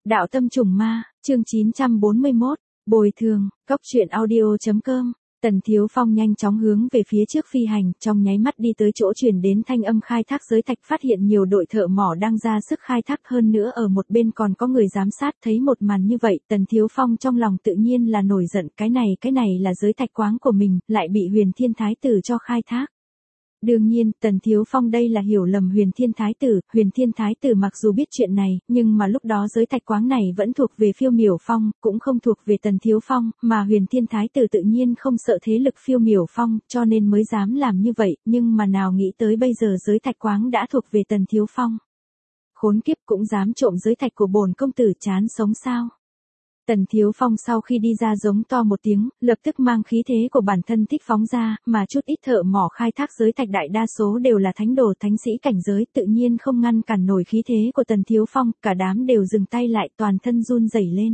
Đạo tâm trùng ma, chương 941, bồi thường, cốc truyện audio.com. Tần Thiếu Phong nhanh chóng hướng về phía trước phi hành, trong nháy mắt đi tới chỗ truyền đến thanh âm khai thác giới thạch, phát hiện nhiều đội thợ mỏ đang ra sức khai thác, hơn nữa ở một bên còn có người giám sát. Thấy một màn như vậy, Tần Thiếu Phong trong lòng tự nhiên là nổi giận, cái này là giới thạch quáng của mình, lại bị Huyền Thiên Thái Tử cho khai thác. Đương nhiên, Tần Thiếu Phong đây là hiểu lầm Huyền Thiên Thái Tử mặc dù biết chuyện này, nhưng mà lúc đó giới thạch quáng này vẫn thuộc về Phiêu Miểu Phong, cũng không thuộc về Tần Thiếu Phong, mà Huyền Thiên Thái Tử tự nhiên không sợ thế lực Phiêu Miểu Phong, cho nên mới dám làm như vậy, nhưng mà nào nghĩ tới bây giờ giới thạch quáng đã thuộc về Tần Thiếu Phong. Khốn kiếp, cũng dám trộm giới thạch của bổn công tử, chán sống sao? Tần Thiếu Phong sau khi đi ra giống to một tiếng, lập tức mang khí thế của bản thân thích phóng ra, mà chút ít thợ mỏ khai thác giới thạch đại đa số đều là thánh đồ thánh sĩ cảnh giới, tự nhiên không ngăn cản nổi khí thế của Tần Thiếu Phong, cả đám đều dừng tay lại, toàn thân run rẩy lên.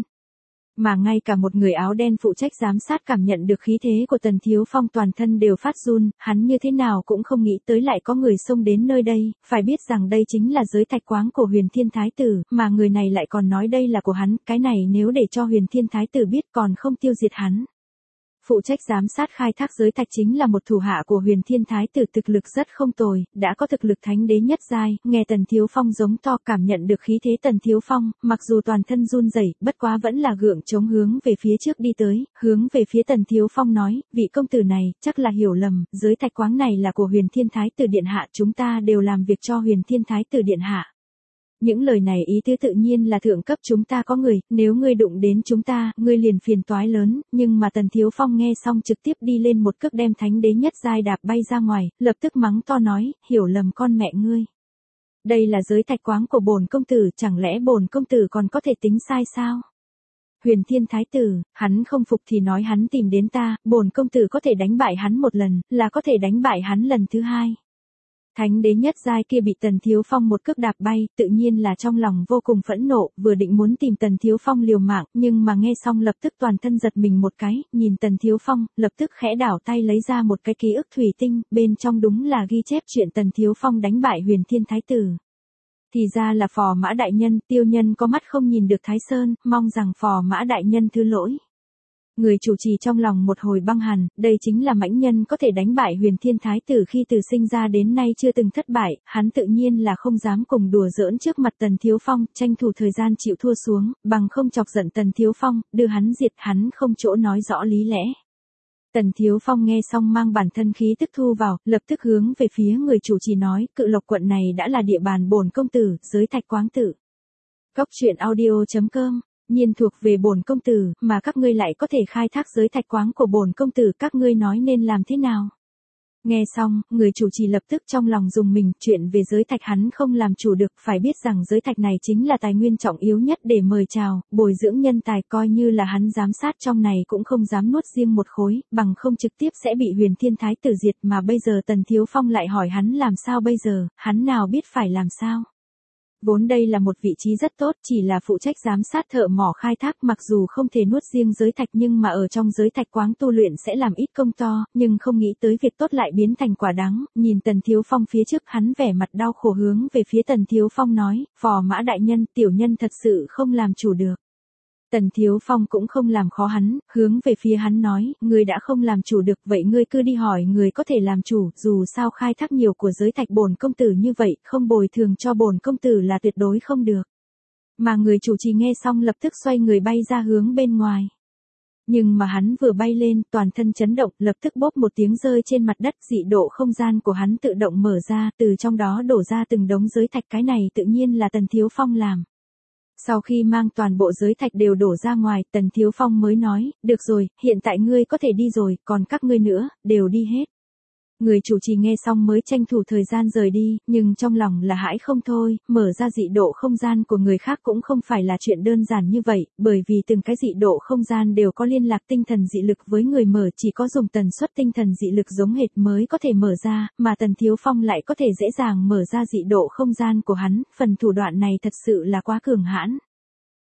Mà ngay cả một người áo đen phụ trách giám sát cảm nhận được khí thế của Tần Thiếu Phong, toàn thân đều phát run, hắn như thế nào cũng không nghĩ tới lại có người xông đến nơi đây, phải biết rằng đây chính là giới thạch quáng của Huyền Thiên Thái Tử, mà người này lại còn nói đây là của hắn, cái này nếu để cho Huyền Thiên Thái Tử biết còn không tiêu diệt hắn. Phụ trách giám sát khai thác giới thạch chính là một thủ hạ của Huyền Thiên Thái Tử, thực lực rất không tồi, đã có thực lực thánh đế nhất giai. Nghe Tần Thiếu Phong giống to, cảm nhận được khí thế Tần Thiếu Phong, mặc dù toàn thân run rẩy, bất quá vẫn là gượng chống hướng về phía trước đi tới, hướng về phía Tần Thiếu Phong nói, vị công tử này, chắc là hiểu lầm, giới thạch quáng này là của Huyền Thiên Thái Tử điện hạ, chúng ta đều làm việc cho Huyền Thiên Thái Tử điện hạ. Những lời này ý tứ tự nhiên là thượng cấp chúng ta có người, nếu ngươi đụng đến chúng ta, ngươi liền phiền toái lớn, nhưng mà Tần Thiếu Phong nghe xong trực tiếp đi lên một cước đem thánh đế nhất giai đạp bay ra ngoài, lập tức mắng to nói, hiểu lầm con mẹ ngươi. Đây là giới thạch quáng của bổn công tử, chẳng lẽ bổn công tử còn có thể tính sai sao? Huyền Thiên Thái Tử, hắn không phục thì nói hắn tìm đến ta, bổn công tử có thể đánh bại hắn một lần, là có thể đánh bại hắn lần thứ hai. Thánh đế nhất giai kia bị Tần Thiếu Phong một cước đạp bay, tự nhiên là trong lòng vô cùng phẫn nộ, vừa định muốn tìm Tần Thiếu Phong liều mạng, nhưng mà nghe xong lập tức toàn thân giật mình một cái, nhìn Tần Thiếu Phong, lập tức khẽ đảo tay lấy ra một cái ký ức thủy tinh, bên trong đúng là ghi chép chuyện Tần Thiếu Phong đánh bại Huyền Thiên Thái Tử. Thì ra là Phò Mã đại nhân, tiêu nhân có mắt không nhìn được Thái Sơn, mong rằng Phò Mã đại nhân thứ lỗi. Người chủ trì trong lòng một hồi băng hàn, đây chính là mãnh nhân có thể đánh bại Huyền Thiên Thái Tử khi từ sinh ra đến nay chưa từng thất bại, hắn tự nhiên là không dám cùng đùa giỡn trước mặt Tần Thiếu Phong, tranh thủ thời gian chịu thua xuống, bằng không chọc giận Tần Thiếu Phong, đưa hắn diệt, hắn không chỗ nói rõ lý lẽ. Tần Thiếu Phong nghe xong mang bản thân khí tức thu vào, lập tức hướng về phía người chủ trì nói, Cự Lộc quận này đã là địa bàn bổn công tử, giới thạch quáng tử. Cốc truyện audio.com. Nhiên thuộc về bổn công tử, mà các ngươi lại có thể khai thác giới thạch quáng của bổn công tử, các ngươi nói nên làm thế nào? Nghe xong, người chủ trì lập tức trong lòng dùng mình, chuyện về giới thạch hắn không làm chủ được, phải biết rằng giới thạch này chính là tài nguyên trọng yếu nhất để mời chào, bồi dưỡng nhân tài, coi như là hắn giám sát trong này cũng không dám nuốt riêng một khối, bằng không trực tiếp sẽ bị Huyền Thiên Thái Tử diệt, mà bây giờ Tần Thiếu Phong lại hỏi hắn làm sao bây giờ, hắn nào biết phải làm sao? Vốn đây là một vị trí rất tốt, chỉ là phụ trách giám sát thợ mỏ khai thác, mặc dù không thể nuốt riêng giới thạch nhưng mà ở trong giới thạch quáng tu luyện sẽ làm ít công to, nhưng không nghĩ tới việc tốt lại biến thành quả đắng. Nhìn Tần Thiếu Phong phía trước, hắn vẻ mặt đau khổ hướng về phía Tần Thiếu Phong nói, Phò Mã đại nhân, tiểu nhân thật sự không làm chủ được. Tần Thiếu Phong cũng không làm khó hắn, hướng về phía hắn nói, ngươi đã không làm chủ được, vậy ngươi cứ đi hỏi người có thể làm chủ, dù sao khai thác nhiều của giới thạch bổn công tử như vậy, không bồi thường cho bổn công tử là tuyệt đối không được. Mà người chủ trì nghe xong lập tức xoay người bay ra hướng bên ngoài. Nhưng mà hắn vừa bay lên, toàn thân chấn động, lập tức bốp một tiếng rơi trên mặt đất, dị độ không gian của hắn tự động mở ra, từ trong đó đổ ra từng đống giới thạch, cái này tự nhiên là Tần Thiếu Phong làm. Sau khi mang toàn bộ giới thạch đều đổ ra ngoài, Tần Thiếu Phong mới nói, được rồi, hiện tại ngươi có thể đi rồi, còn các ngươi nữa, đều đi hết. Người chủ trì nghe xong mới tranh thủ thời gian rời đi, nhưng trong lòng là hãi không thôi, mở ra dị độ không gian của người khác cũng không phải là chuyện đơn giản như vậy, bởi vì từng cái dị độ không gian đều có liên lạc tinh thần dị lực với người mở, chỉ có dùng tần suất tinh thần dị lực giống hệt mới có thể mở ra, mà Tần Thiếu Phong lại có thể dễ dàng mở ra dị độ không gian của hắn, phần thủ đoạn này thật sự là quá cường hãn.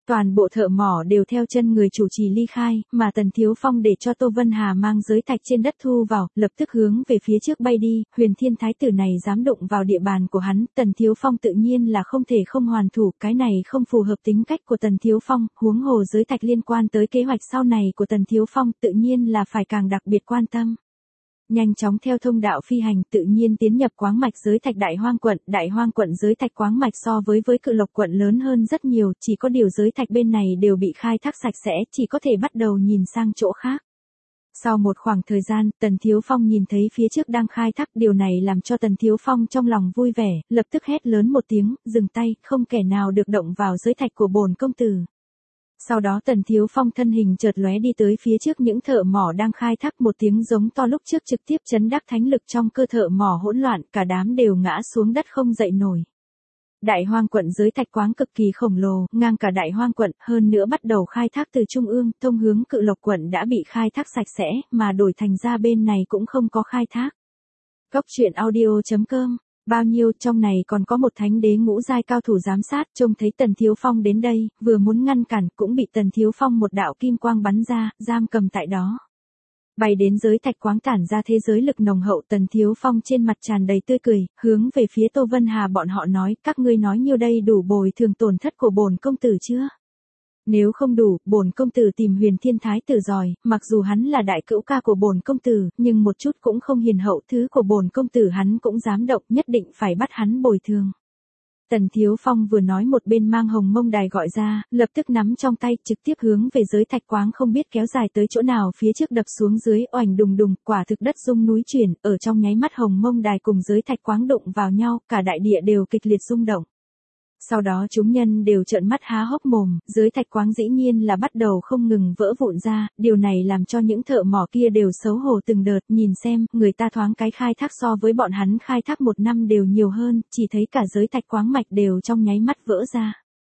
Toàn bộ thợ mỏ đều theo chân người chủ trì ly khai, mà Tần Thiếu Phong để cho Tô Vân Hà mang giới thạch trên đất thu vào, lập tức hướng về phía trước bay đi, Huyền Thiên Thái tử này dám đụng vào địa bàn của hắn, Tần Thiếu Phong tự nhiên là không thể không hoàn thủ, cái này không phù hợp tính cách của Tần Thiếu Phong, huống hồ giới thạch liên quan tới kế hoạch sau này của Tần Thiếu Phong tự nhiên là phải càng đặc biệt quan tâm. Nhanh chóng theo thông đạo phi hành tự nhiên tiến nhập quáng mạch giới thạch Đại Hoang quận giới thạch quáng mạch so với Cự Lộc quận lớn hơn rất nhiều, chỉ có điều giới thạch bên này đều bị khai thác sạch sẽ, chỉ có thể bắt đầu nhìn sang chỗ khác. Sau một khoảng thời gian, Tần Thiếu Phong nhìn thấy phía trước đang khai thác, điều này làm cho Tần Thiếu Phong trong lòng vui vẻ, lập tức hét lớn một tiếng, dừng tay, không kẻ nào được động vào giới thạch của bổn công tử. Sau đó Tần Thiếu Phong thân hình chợt lóe đi tới phía trước những thợ mỏ đang khai thác, một tiếng giống to lúc trước trực tiếp chấn đắc thánh lực trong cơ thợ mỏ hỗn loạn, cả đám đều ngã xuống đất không dậy nổi. Đại Hoang quận giới thạch quáng cực kỳ khổng lồ, ngang cả Đại Hoang quận, hơn nữa bắt đầu khai thác từ trung ương, thông hướng Cự Lộc quận đã bị khai thác sạch sẽ, mà đổi thành ra bên này cũng không có khai thác. Góc truyện audio.com. Bao nhiêu, trong này còn có một thánh đế ngũ giai cao thủ giám sát, trông thấy Tần Thiếu Phong đến đây, vừa muốn ngăn cản, cũng bị Tần Thiếu Phong một đạo kim quang bắn ra, giam cầm tại đó. Bay đến giới thạch quáng tản ra thế giới lực nồng hậu, Tần Thiếu Phong trên mặt tràn đầy tươi cười, hướng về phía Tô Vân Hà bọn họ nói, các ngươi nói nhiêu đây đủ bồi thường tổn thất của bổn công tử chưa? Nếu không đủ, bổn công tử tìm Huyền Thiên Thái tử giỏi, mặc dù hắn là đại cữu ca của bổn công tử, nhưng một chút cũng không hiền hậu, thứ của bổn công tử hắn cũng dám động, nhất định phải bắt hắn bồi thường. Tần Thiếu Phong vừa nói một bên mang hồng mông đài gọi ra, lập tức nắm trong tay, trực tiếp hướng về giới thạch quáng không biết kéo dài tới chỗ nào, phía trước đập xuống dưới, oành đùng đùng, quả thực đất rung núi chuyển, ở trong nháy mắt hồng mông đài cùng giới thạch quáng đụng vào nhau, cả đại địa đều kịch liệt rung động. Sau đó chúng nhân đều trợn mắt há hốc mồm, giới thạch quáng dĩ nhiên là bắt đầu không ngừng vỡ vụn ra, điều này làm cho những thợ mỏ kia đều xấu hổ từng đợt, nhìn xem, người ta thoáng cái khai thác so với bọn hắn khai thác một năm đều nhiều hơn, chỉ thấy cả giới thạch quáng mạch đều trong nháy mắt vỡ ra.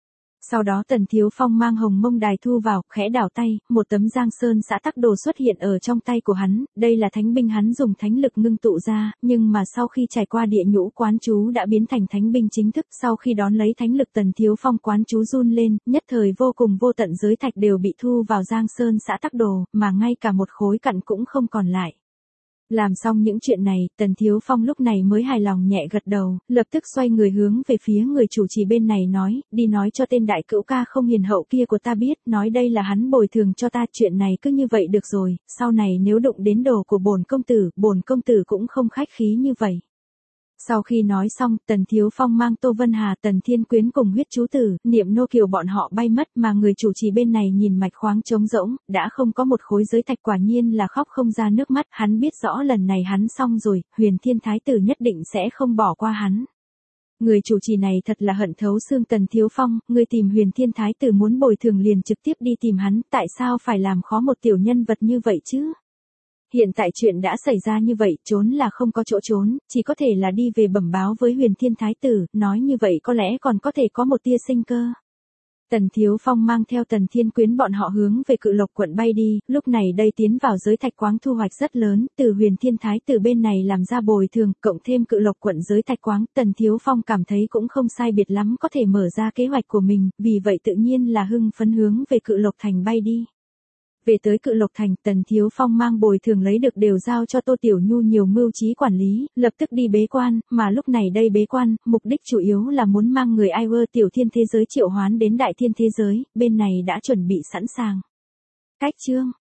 Sau đó Tần Thiếu Phong mang hồng mông đài thu vào, khẽ đảo tay, một tấm Giang Sơn xã tắc đồ xuất hiện ở trong tay của hắn, đây là thánh binh hắn dùng thánh lực ngưng tụ ra, nhưng mà sau khi trải qua địa nhũ quán chú đã biến thành thánh binh chính thức, sau khi đón lấy thánh lực Tần Thiếu Phong quán chú run lên, nhất thời vô cùng vô tận giới thạch đều bị thu vào Giang Sơn xã tắc đồ, mà ngay cả một khối cặn cũng không còn lại. Làm xong những chuyện này, Tần Thiếu Phong lúc này mới hài lòng nhẹ gật đầu, lập tức xoay người hướng về phía người chủ trì bên này nói, đi nói cho tên đại cữu ca không hiền hậu kia của ta biết, nói đây là hắn bồi thường cho ta, chuyện này cứ như vậy được rồi, sau này nếu đụng đến đồ của bổn công tử cũng không khách khí như vậy. Sau khi nói xong, Tần Thiếu Phong mang Tô Vân Hà, Tần Thiên Quyến cùng huyết chú tử, Niệm Nô Kiều bọn họ bay mất, mà người chủ trì bên này nhìn mạch khoáng trống rỗng, đã không có một khối giới thạch, quả nhiên là khóc không ra nước mắt, hắn biết rõ lần này hắn xong rồi, Huyền Thiên Thái tử nhất định sẽ không bỏ qua hắn. Người chủ trì này thật là hận thấu xương. Tần Thiếu Phong, người tìm Huyền Thiên Thái tử muốn bồi thường liền trực tiếp đi tìm hắn, tại sao phải làm khó một tiểu nhân vật như vậy chứ? Hiện tại chuyện đã xảy ra như vậy, trốn là không có chỗ trốn, chỉ có thể là đi về bẩm báo với Huyền Thiên Thái tử, nói như vậy có lẽ còn có thể có một tia sinh cơ. Tần Thiếu Phong mang theo Tần Thiên Quyến bọn họ hướng về Cự Lộc quận bay đi, lúc này đây tiến vào giới thạch quáng thu hoạch rất lớn, từ Huyền Thiên Thái tử bên này làm ra bồi thường, cộng thêm Cự Lộc quận giới thạch quáng, Tần Thiếu Phong cảm thấy cũng không sai biệt lắm có thể mở ra kế hoạch của mình, vì vậy tự nhiên là hưng phấn hướng về Cự Lộc thành bay đi. Về tới Cự Lộc thành, Tần Thiếu Phong mang bồi thường lấy được đều giao cho Tô Tiểu Nhu nhiều mưu trí quản lý, lập tức đi bế quan, mà lúc này đây bế quan, mục đích chủ yếu là muốn mang người Aiwer tiểu thiên thế giới triệu hoán đến đại thiên thế giới, bên này đã chuẩn bị sẵn sàng. Cách chương